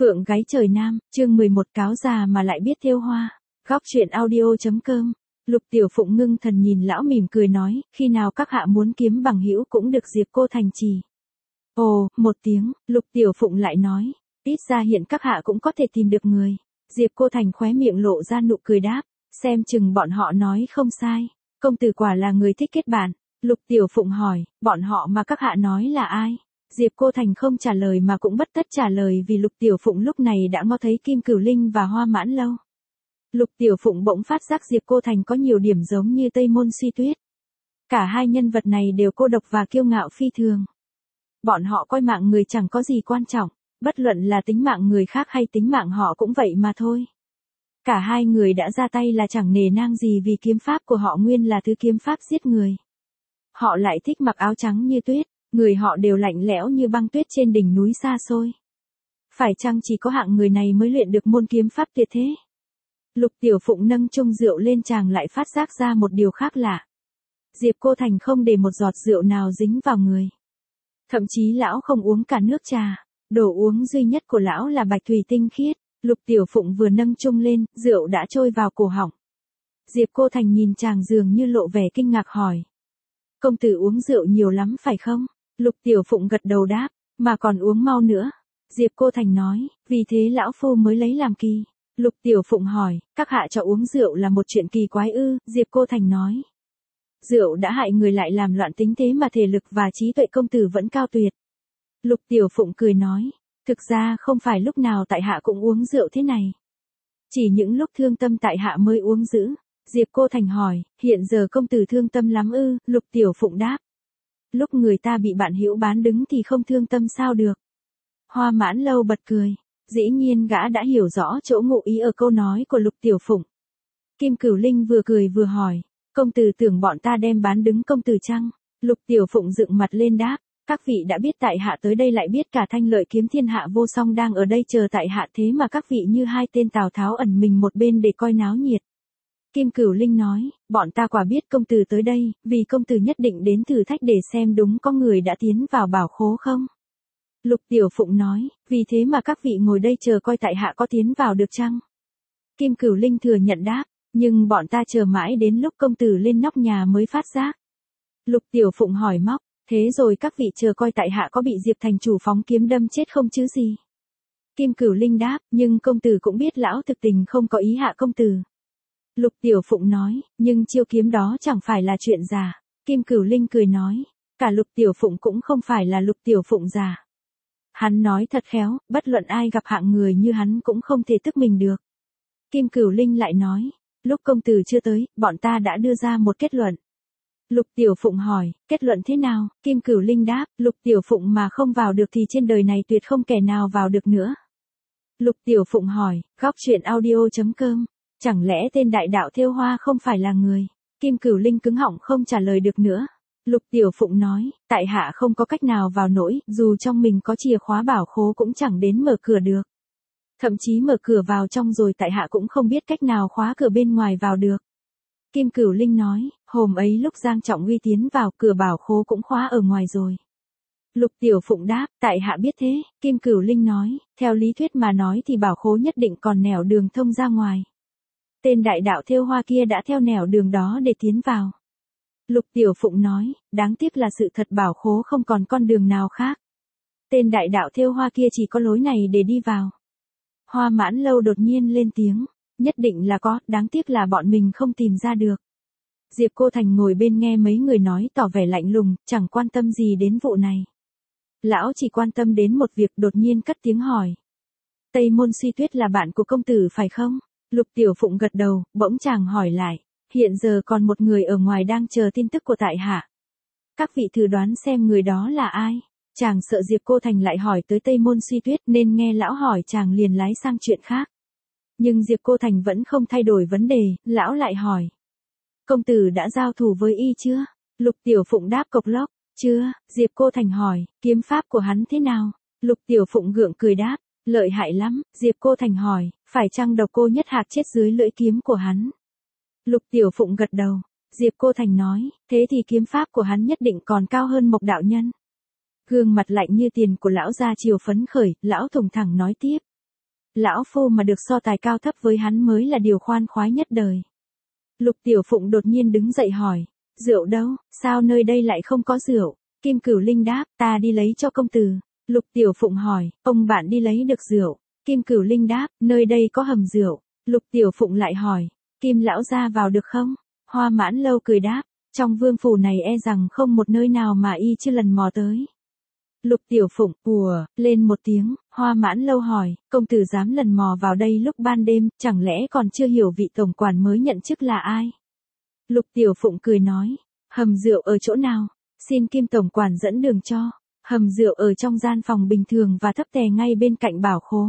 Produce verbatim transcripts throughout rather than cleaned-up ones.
Phượng Gáy Trời Nam, chương mười một cáo già mà lại biết thêu hoa. Góc truyện audio.com. Lục Tiểu Phụng ngưng thần nhìn lão mỉm cười nói, khi nào các hạ muốn kiếm bằng hữu cũng được Diệp cô thành trì. Ồ, một tiếng, Lục Tiểu Phụng lại nói, ít ra hiện các hạ cũng có thể tìm được người. Diệp cô thành khóe miệng lộ ra nụ cười đáp, xem chừng bọn họ nói không sai. Công tử quả là người thích kết bạn. Lục Tiểu Phụng hỏi, bọn họ mà các hạ nói là ai? Diệp cô thành không trả lời mà cũng bất tất trả lời vì Lục Tiểu Phụng lúc này đã ngó thấy Kim Cửu Linh và Hoa Mãn Lâu. Lục Tiểu Phụng bỗng phát giác Diệp cô thành có nhiều điểm giống như Tây Môn Suy Tuyết. Cả hai nhân vật này đều cô độc và kiêu ngạo phi thường. Bọn họ coi mạng người chẳng có gì quan trọng, bất luận là tính mạng người khác hay tính mạng họ cũng vậy mà thôi. Cả hai người đã ra tay là chẳng nề nang gì vì kiếm pháp của họ nguyên là thứ kiếm pháp giết người. Họ lại thích mặc áo trắng như tuyết, người họ đều lạnh lẽo như băng tuyết trên đỉnh núi xa xôi. Phải chăng chỉ có hạng người này mới luyện được môn kiếm pháp tuyệt thế? Lục Tiểu Phụng nâng chung rượu lên chàng lại phát giác ra một điều khác lạ. Diệp cô thành không để một giọt rượu nào dính vào người. Thậm chí lão không uống cả nước trà, đồ uống duy nhất của lão là bạch thủy tinh khiết. Lục Tiểu Phụng vừa nâng chung lên, rượu đã trôi vào cổ họng. Diệp cô thành nhìn chàng dường như lộ vẻ kinh ngạc hỏi. Công tử uống rượu nhiều lắm phải không? Lục Tiểu Phụng gật đầu đáp, mà còn uống mau nữa. Diệp cô thành nói, vì thế lão phu mới lấy làm kỳ. Lục Tiểu Phụng hỏi, các hạ cho uống rượu là một chuyện kỳ quái ư? Diệp cô thành nói. Rượu đã hại người lại làm loạn tính thế mà thể lực và trí tuệ công tử vẫn cao tuyệt. Lục Tiểu Phụng cười nói, thực ra không phải lúc nào tại hạ cũng uống rượu thế này. Chỉ những lúc thương tâm tại hạ mới uống dữ. Diệp cô thành hỏi, hiện giờ công tử thương tâm lắm ư? Lục Tiểu Phụng đáp. Lúc người ta bị bạn hữu bán đứng thì không thương tâm sao được. Hoa Mãn Lâu bật cười. Dĩ nhiên gã đã hiểu rõ chỗ ngụ ý ở câu nói của Lục Tiểu Phụng. Kim Cửu Linh vừa cười vừa hỏi, công tử tưởng bọn ta đem bán đứng công tử chăng? Lục Tiểu Phụng dựng mặt lên đáp, các vị đã biết tại hạ tới đây lại biết cả Thanh Lợi Kiếm Thiên Hạ Vô Song đang ở đây chờ tại hạ, thế mà các vị như hai tên Tào Tháo ẩn mình một bên để coi náo nhiệt. Kim Cửu Linh nói, bọn ta quả biết công tử tới đây, vì công tử nhất định đến thử thách để xem đúng có người đã tiến vào bảo khố không. Lục Tiểu Phụng nói, vì thế mà các vị ngồi đây chờ coi tại hạ có tiến vào được chăng? Kim Cửu Linh thừa nhận đáp, nhưng bọn ta chờ mãi đến lúc công tử lên nóc nhà mới phát giác. Lục Tiểu Phụng hỏi móc, thế rồi các vị chờ coi tại hạ có bị Diệp thành chủ phóng kiếm đâm chết không chứ gì? Kim Cửu Linh đáp, nhưng công tử cũng biết lão thực tình không có ý hạ công tử. Lục Tiểu Phụng nói, nhưng chiêu kiếm đó chẳng phải là chuyện giả. Kim Cửu Linh cười nói, cả Lục Tiểu Phụng cũng không phải là Lục Tiểu Phụng giả. Hắn nói thật khéo, bất luận ai gặp hạng người như hắn cũng không thể tức mình được. Kim Cửu Linh lại nói, lúc công tử chưa tới, bọn ta đã đưa ra một kết luận. Lục Tiểu Phụng hỏi, kết luận thế nào? Kim Cửu Linh đáp, Lục Tiểu Phụng mà không vào được thì trên đời này tuyệt không kẻ nào vào được nữa. Lục Tiểu Phụng hỏi, góc truyện audio.com. Chẳng lẽ tên đại đạo thêu hoa không phải là người? Kim Cửu Linh cứng họng không trả lời được nữa. Lục Tiểu Phụng nói, tại hạ không có cách nào vào nổi, dù trong mình có chìa khóa bảo khố cũng chẳng đến mở cửa được. Thậm chí mở cửa vào trong rồi tại hạ cũng không biết cách nào khóa cửa bên ngoài vào được. Kim Cửu Linh nói, hôm ấy lúc Giang Trọng Uy tiến vào cửa bảo khố cũng khóa ở ngoài rồi. Lục Tiểu Phụng đáp, tại hạ biết thế. Kim Cửu Linh nói, theo lý thuyết mà nói thì bảo khố nhất định còn nẻo đường thông ra ngoài. Tên đại đạo thêu hoa kia đã theo nẻo đường đó để tiến vào. Lục Tiểu Phụng nói, đáng tiếc là sự thật bảo khố không còn con đường nào khác. Tên đại đạo thêu hoa kia chỉ có lối này để đi vào. Hoa Mãn Lâu đột nhiên lên tiếng, nhất định là có, đáng tiếc là bọn mình không tìm ra được. Diệp cô thành ngồi bên nghe mấy người nói tỏ vẻ lạnh lùng, chẳng quan tâm gì đến vụ này. Lão chỉ quan tâm đến một việc, đột nhiên cất tiếng hỏi. Tây Môn Suy Tuyết là bạn của công tử phải không? Lục Tiểu Phụng gật đầu, bỗng chàng hỏi lại, hiện giờ còn một người ở ngoài đang chờ tin tức của tại hạ. Các vị thử đoán xem người đó là ai? Chàng sợ Diệp cô thành lại hỏi tới Tây Môn Suy Tuyết nên nghe lão hỏi chàng liền lái sang chuyện khác. Nhưng Diệp cô thành vẫn không thay đổi vấn đề, lão lại hỏi. Công tử đã giao thủ với y chưa? Lục Tiểu Phụng đáp cộc lốc, chưa. Diệp cô thành hỏi, kiếm pháp của hắn thế nào? Lục Tiểu Phụng gượng cười đáp, lợi hại lắm. Diệp cô thành hỏi, phải chăng độc cô nhất hạc chết dưới lưỡi kiếm của hắn? Lục Tiểu Phụng gật đầu. Diệp cô thành nói, thế thì kiếm pháp của hắn nhất định còn cao hơn Mộc đạo nhân. Gương mặt lạnh như tiền của lão gia chiều phấn khởi, lão thùng thẳng nói tiếp. Lão phu mà được so tài cao thấp với hắn mới là điều khoan khoái nhất đời. Lục Tiểu Phụng đột nhiên đứng dậy hỏi, rượu đâu, sao nơi đây lại không có rượu? Kim Cửu Linh đáp, ta đi lấy cho công tử. Lục Tiểu Phụng hỏi, ông bạn đi lấy được rượu? Kim Cửu Linh đáp, nơi đây có hầm rượu. Lục Tiểu Phụng lại hỏi, Kim lão gia vào được không? Hoa Mãn Lâu cười đáp, trong vương phủ này e rằng không một nơi nào mà y chưa lần mò tới. Lục Tiểu Phụng, ùa, lên một tiếng, Hoa Mãn Lâu hỏi, công tử dám lần mò vào đây lúc ban đêm, chẳng lẽ còn chưa hiểu vị tổng quản mới nhận chức là ai? Lục Tiểu Phụng cười nói, hầm rượu ở chỗ nào? Xin Kim tổng quản dẫn đường cho. Hầm rượu ở trong gian phòng bình thường và thấp tè ngay bên cạnh bảo khố.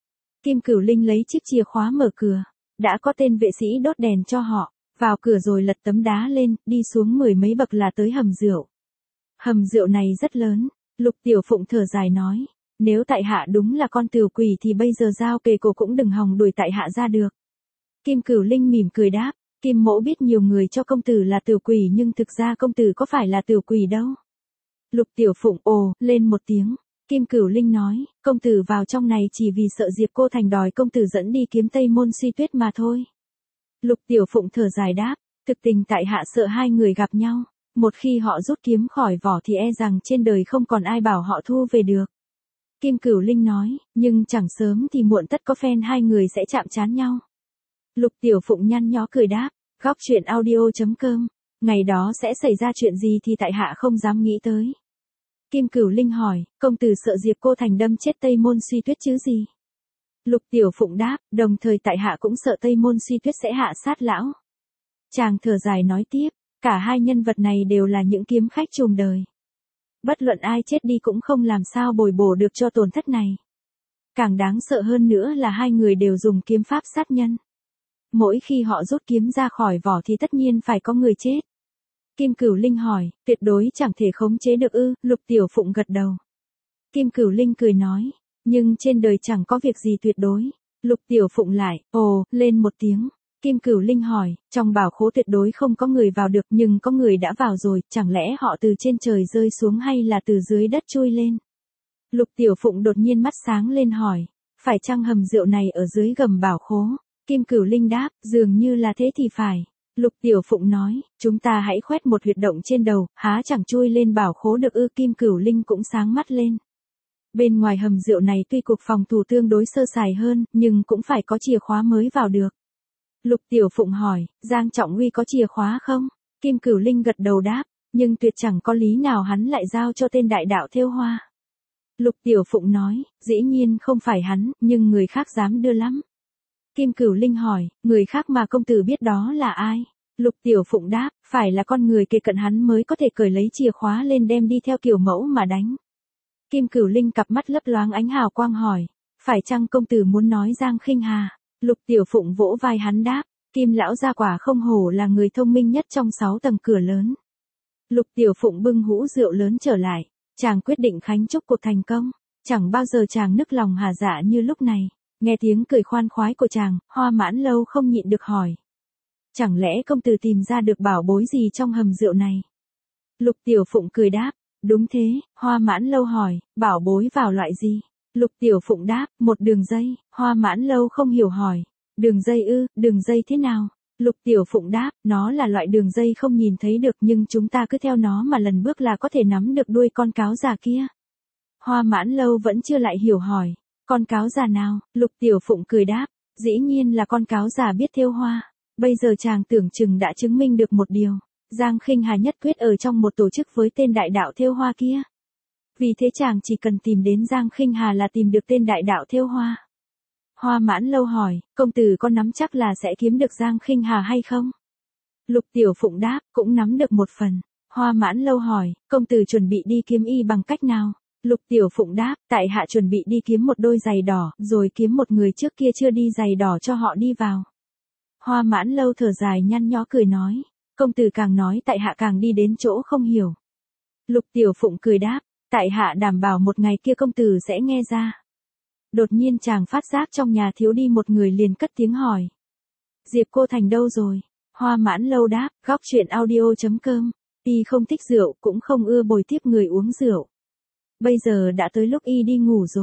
Kim Cửu Linh lấy chiếc chìa khóa mở cửa, đã có tên vệ sĩ đốt đèn cho họ, vào cửa rồi lật tấm đá lên, đi xuống mười mấy bậc là tới hầm rượu. Hầm rượu này rất lớn, Lục Tiểu Phụng thở dài nói, nếu tại hạ đúng là con tiểu quỷ thì bây giờ giao kề cổ cũng đừng hòng đuổi tại hạ ra được. Kim Cửu Linh mỉm cười đáp, Kim mỗ biết nhiều người cho công tử là tiểu quỷ nhưng thực ra công tử có phải là tiểu quỷ đâu. Lục Tiểu Phụng ồ, lên một tiếng. Kim Cửu Linh nói, công tử vào trong này chỉ vì sợ Diệp Cô Thành đòi công tử dẫn đi kiếm Tây Môn Suy Tuyết mà thôi. Lục Tiểu Phụng thở dài đáp, thực tình tại hạ sợ hai người gặp nhau, một khi họ rút kiếm khỏi vỏ thì e rằng trên đời không còn ai bảo họ thu về được. Kim Cửu Linh nói, nhưng chẳng sớm thì muộn tất có phen hai người sẽ chạm trán nhau. Lục Tiểu Phụng nhăn nhó cười đáp, góc truyện audio chấm com, ngày đó sẽ xảy ra chuyện gì thì tại hạ không dám nghĩ tới. Kim Cửu Linh hỏi, công tử sợ Diệp Cô Thành đâm chết Tây Môn Suy Tuyết chứ gì? Lục Tiểu Phụng đáp, đồng thời tại hạ cũng sợ Tây Môn Suy Tuyết sẽ hạ sát lão. Chàng thở dài nói tiếp, cả hai nhân vật này đều là những kiếm khách trùm đời. Bất luận ai chết đi cũng không làm sao bồi bổ được cho tổn thất này. Càng đáng sợ hơn nữa là hai người đều dùng kiếm pháp sát nhân. Mỗi khi họ rút kiếm ra khỏi vỏ thì tất nhiên phải có người chết. Kim Cửu Linh hỏi, tuyệt đối chẳng thể khống chế được ư? Lục Tiểu Phụng gật đầu. Kim Cửu Linh cười nói, nhưng trên đời chẳng có việc gì tuyệt đối. Lục Tiểu Phụng lại, ồ, lên một tiếng. Kim Cửu Linh hỏi, trong bảo khố tuyệt đối không có người vào được nhưng có người đã vào rồi, chẳng lẽ họ từ trên trời rơi xuống hay là từ dưới đất chui lên? Lục Tiểu Phụng đột nhiên mắt sáng lên hỏi, phải chăng hầm rượu này ở dưới gầm bảo khố? Kim Cửu Linh đáp, dường như là thế thì phải. Lục Tiểu Phụng nói, chúng ta hãy khoét một huyệt động trên đầu, há chẳng chui lên bảo khố được ư? Kim Cửu Linh cũng sáng mắt lên. Bên ngoài hầm rượu này tuy cục phòng thủ tương đối sơ sài hơn, nhưng cũng phải có chìa khóa mới vào được. Lục Tiểu Phụng hỏi, Giang Trọng Uy có chìa khóa không? Kim Cửu Linh gật đầu đáp, nhưng tuyệt chẳng có lý nào hắn lại giao cho tên đại đạo Thêu Hoa. Lục Tiểu Phụng nói, dĩ nhiên không phải hắn, nhưng người khác dám đưa lắm. Kim Cửu Linh hỏi, người khác mà công tử biết đó là ai? Lục Tiểu Phụng đáp, phải là con người kề cận hắn mới có thể cởi lấy chìa khóa lên đem đi theo kiểu mẫu mà đánh. Kim Cửu Linh cặp mắt lấp loáng ánh hào quang hỏi, phải chăng công tử muốn nói Giang Khinh Hà? Lục Tiểu Phụng vỗ vai hắn đáp, Kim lão gia quả không hổ là người thông minh nhất trong sáu tầng cửa lớn. Lục Tiểu Phụng bưng hũ rượu lớn trở lại, chàng quyết định khánh chúc cuộc thành công, chẳng bao giờ chàng nức lòng hà dạ như lúc này. Nghe tiếng cười khoan khoái của chàng, Hoa Mãn Lâu không nhịn được hỏi. Chẳng lẽ công tử tìm ra được bảo bối gì trong hầm rượu này? Lục Tiểu Phụng cười đáp, đúng thế. Hoa Mãn Lâu hỏi, bảo bối vào loại gì? Lục Tiểu Phụng đáp, một đường dây. Hoa Mãn Lâu không hiểu hỏi, đường dây ư, đường dây thế nào? Lục Tiểu Phụng đáp, nó là loại đường dây không nhìn thấy được nhưng chúng ta cứ theo nó mà lần bước là có thể nắm được đuôi con cáo già kia. Hoa Mãn Lâu vẫn chưa lại hiểu hỏi, con cáo già nào? Lục Tiểu Phụng cười đáp, dĩ nhiên là con cáo già biết thêu hoa. Bây giờ chàng tưởng chừng đã chứng minh được một điều, Giang Khinh Hà nhất quyết ở trong một tổ chức với tên đại đạo thêu hoa kia. Vì thế chàng chỉ cần tìm đến Giang Khinh Hà là tìm được tên đại đạo thêu hoa. Hoa Mãn Lâu hỏi, công tử có nắm chắc là sẽ kiếm được Giang Khinh Hà hay không? Lục Tiểu Phụng đáp, cũng nắm được một phần. Hoa Mãn Lâu hỏi, công tử chuẩn bị đi kiếm y bằng cách nào? Lục Tiểu Phụng đáp, tại hạ chuẩn bị đi kiếm một đôi giày đỏ, rồi kiếm một người trước kia chưa đi giày đỏ cho họ đi vào. Hoa Mãn Lâu thở dài nhăn nhó cười nói, công tử càng nói tại hạ càng đi đến chỗ không hiểu. Lục Tiểu Phụng cười đáp, tại hạ đảm bảo một ngày kia công tử sẽ nghe ra. Đột nhiên chàng phát giác trong nhà thiếu đi một người liền cất tiếng hỏi. Diệp Cô Thành đâu rồi? Hoa Mãn Lâu đáp, góc truyện audio chấm com, y không thích rượu cũng không ưa bồi tiếp người uống rượu. Bây giờ đã tới lúc y đi ngủ rồi.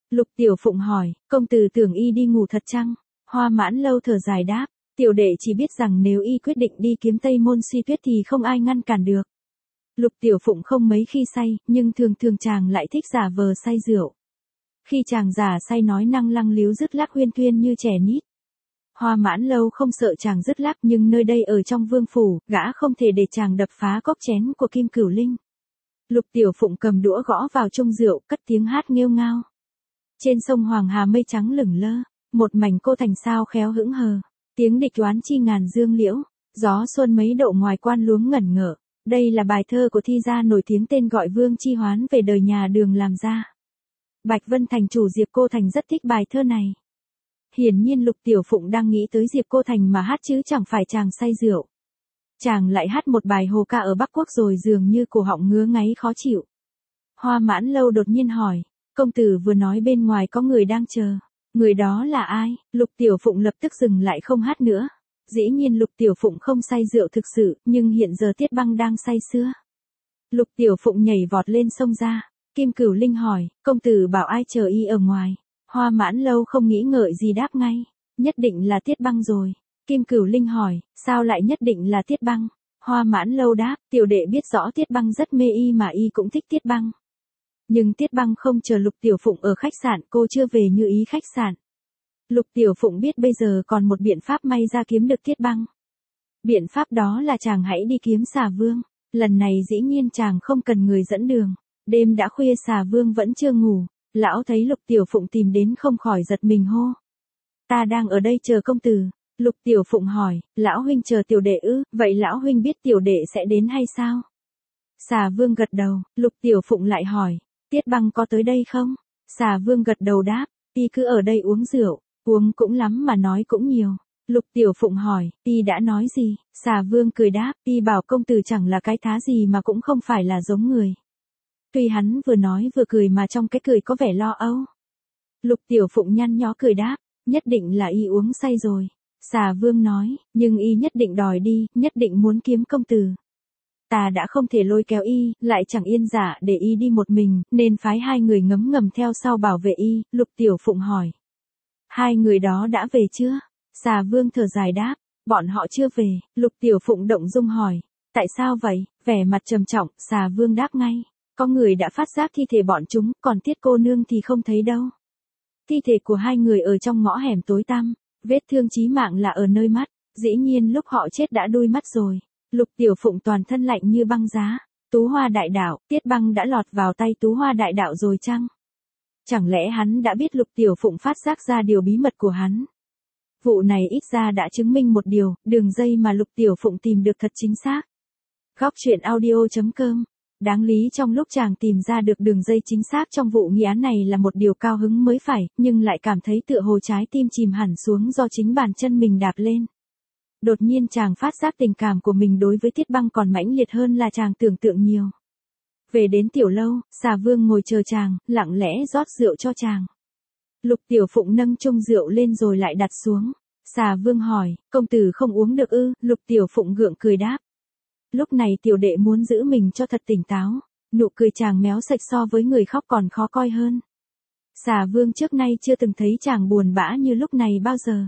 Lục Tiểu Phụng hỏi, công tử tưởng y đi ngủ thật chăng? Hoa Mãn Lâu thở dài đáp, tiểu đệ chỉ biết rằng nếu y quyết định đi kiếm Tây Môn Suy Tuyết thì không ai ngăn cản được. Lục Tiểu Phụng không mấy khi say, nhưng thường thường chàng lại thích giả vờ say rượu. Khi chàng giả say nói năng lăng líu dứt lác huyên thuyên như trẻ nít. Hoa Mãn Lâu không sợ chàng dứt lác, nhưng nơi đây ở trong vương phủ, gã không thể để chàng đập phá cốc chén của Kim Cửu Linh. Lục Tiểu Phụng cầm đũa gõ vào chung rượu, cất tiếng hát nghêu ngao. Trên sông Hoàng Hà mây trắng lửng lơ, một mảnh cô thành sao khéo hững hờ. Tiếng địch đoán chi ngàn dương liễu, gió xuân mấy độ ngoài quan luống ngẩn ngỡ. Đây là bài thơ của thi gia nổi tiếng tên gọi Vương Chi Hoán về đời nhà Đường làm ra. Bạch Vân Thành chủ Diệp Cô Thành rất thích bài thơ này. Hiển nhiên Lục Tiểu Phụng đang nghĩ tới Diệp Cô Thành mà hát chứ chẳng phải chàng say rượu. Chàng lại hát một bài hồ ca ở Bắc Quốc rồi dường như cổ họng ngứa ngáy khó chịu. Hoa Mãn Lâu đột nhiên hỏi, công tử vừa nói bên ngoài có người đang chờ. Người đó là ai? Lục Tiểu Phụng lập tức dừng lại không hát nữa. Dĩ nhiên Lục Tiểu Phụng không say rượu thực sự, nhưng hiện giờ Tiết Băng đang say sưa. Lục Tiểu Phụng nhảy vọt lên sông ra. Kim Cửu Linh hỏi, công tử bảo ai chờ y ở ngoài? Hoa Mãn Lâu không nghĩ ngợi gì đáp ngay, nhất định là Tiết Băng rồi. Kim Cửu Linh hỏi, sao lại nhất định là Tiết Băng? Hoa Mãn Lâu đáp, tiểu đệ biết rõ Tiết Băng rất mê y mà y cũng thích Tiết Băng. Nhưng Tiết Băng không chờ Lục Tiểu Phụng ở khách sạn, cô chưa về như ý khách sạn. Lục Tiểu Phụng biết bây giờ còn một biện pháp may ra kiếm được Tiết Băng. Biện pháp đó là chàng hãy đi kiếm Xà Vương. Lần này dĩ nhiên chàng không cần người dẫn đường. Đêm đã khuya Xà Vương vẫn chưa ngủ. Lão thấy Lục Tiểu Phụng tìm đến không khỏi giật mình hô. Ta đang ở đây chờ công tử. Lục Tiểu Phụng hỏi, lão huynh chờ tiểu đệ ư, vậy lão huynh biết tiểu đệ sẽ đến hay sao? Xà Vương gật đầu, Lục Tiểu Phụng lại hỏi, Tiết Băng có tới đây không? Xà Vương gật đầu đáp, y cứ ở đây uống rượu, uống cũng lắm mà nói cũng nhiều. Lục Tiểu Phụng hỏi, y đã nói gì? Xà Vương cười đáp, y bảo công tử chẳng là cái thá gì mà cũng không phải là giống người. Tuy hắn vừa nói vừa cười mà trong cái cười có vẻ lo âu. Lục Tiểu Phụng nhăn nhó cười đáp, nhất định là y uống say rồi. Xà Vương nói, nhưng y nhất định đòi đi, nhất định muốn kiếm công tử. Ta đã không thể lôi kéo y, lại chẳng yên dạ để y đi một mình, nên phái hai người ngấm ngầm theo sau bảo vệ y. Lục Tiểu Phụng hỏi, hai người đó đã về chưa? Xà Vương thở dài đáp, bọn họ chưa về. Lục Tiểu Phụng động dung hỏi, tại sao vậy? Vẻ mặt trầm trọng, Xà Vương đáp ngay, có người đã phát giác thi thể bọn chúng, còn Tiết cô nương thì không thấy đâu. Thi thể của hai người ở trong ngõ hẻm tối tăm, vết thương chí mạng là ở nơi mắt, dĩ nhiên lúc họ chết đã đuôi mắt rồi. Lục Tiểu Phụng toàn thân lạnh như băng giá. Tú Hoa Đại Đạo, Tiết Băng đã lọt vào tay Tú Hoa Đại Đạo rồi chăng? Chẳng lẽ hắn đã biết Lục Tiểu Phụng phát giác ra điều bí mật của hắn? Vụ này ít ra đã chứng minh một điều, đường dây mà Lục Tiểu Phụng tìm được thật chính xác. Góc truyện audio chấm com. Đáng lý trong lúc chàng tìm ra được đường dây chính xác trong vụ nghi án này là một điều cao hứng mới phải, nhưng lại cảm thấy tựa hồ trái tim chìm hẳn xuống do chính bàn chân mình đạp lên. Đột nhiên chàng phát giác tình cảm của mình đối với Tiết Băng còn mãnh liệt hơn là chàng tưởng tượng nhiều. Về đến tiểu lâu, Xà Vương ngồi chờ chàng, lặng lẽ rót rượu cho chàng. Lục Tiểu Phụng nâng chung rượu lên rồi lại đặt xuống. Xà Vương hỏi, công tử không uống được ư? Lục Tiểu Phụng gượng cười đáp. Lúc này tiểu đệ muốn giữ mình cho thật tỉnh táo. Nụ cười chàng méo sạch so với người khóc còn khó coi hơn. Xà Vương trước nay chưa từng thấy chàng buồn bã như lúc này bao giờ.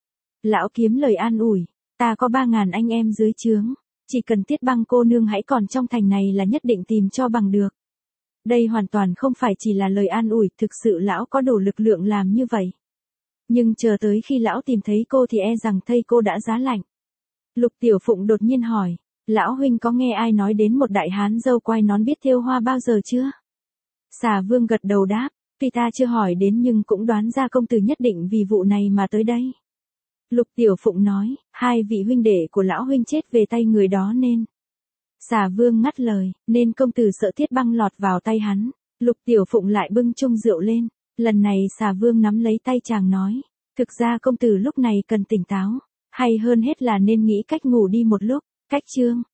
Lão kiếm lời an ủi, ta có ba ngàn anh em dưới trướng, chỉ cần Tiết Băng cô nương hãy còn trong thành này là nhất định tìm cho bằng được. Đây hoàn toàn không phải chỉ là lời an ủi, thực sự lão có đủ lực lượng làm như vậy. Nhưng chờ tới khi lão tìm thấy cô thì e rằng thây cô đã giá lạnh. Lục Tiểu Phụng đột nhiên hỏi, lão huynh có nghe ai nói đến một đại hán râu quai nón biết thêu hoa bao giờ chưa? Xà Vương gật đầu đáp, tuy ta chưa hỏi đến nhưng cũng đoán ra công tử nhất định vì vụ này mà tới đây. Lục Tiểu Phụng nói, hai vị huynh đệ của lão huynh chết về tay người đó nên. Xà Vương ngắt lời, nên công tử sợ Tiết Băng lọt vào tay hắn. Lục Tiểu Phụng lại bưng chung rượu lên, lần này Xà Vương nắm lấy tay chàng nói, thực ra công tử lúc này cần tỉnh táo, hay hơn hết là nên nghĩ cách ngủ đi một lúc. Cách chương